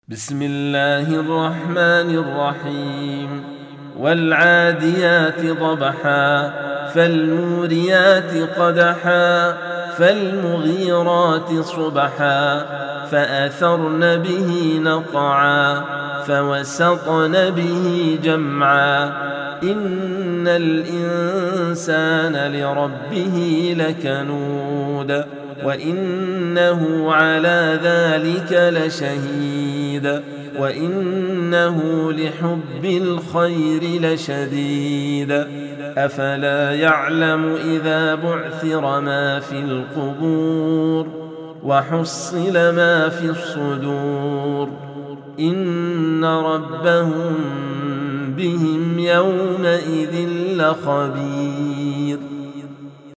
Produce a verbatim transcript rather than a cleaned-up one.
بسم الله الرحمن الرحيم والعاديات ضبحا فالموريات قدحا فالمغيرات صبحا فأثرن به نقعا فوسطن به جمعا إن الإنسان لربه لكنود وإنه على ذلك لشهيد وإنه لحب الخير لشديد أفلا يعلم إذا بعثر ما في القبور وحصل ما في الصدور إن ربهم بهم يومئذ لخبير.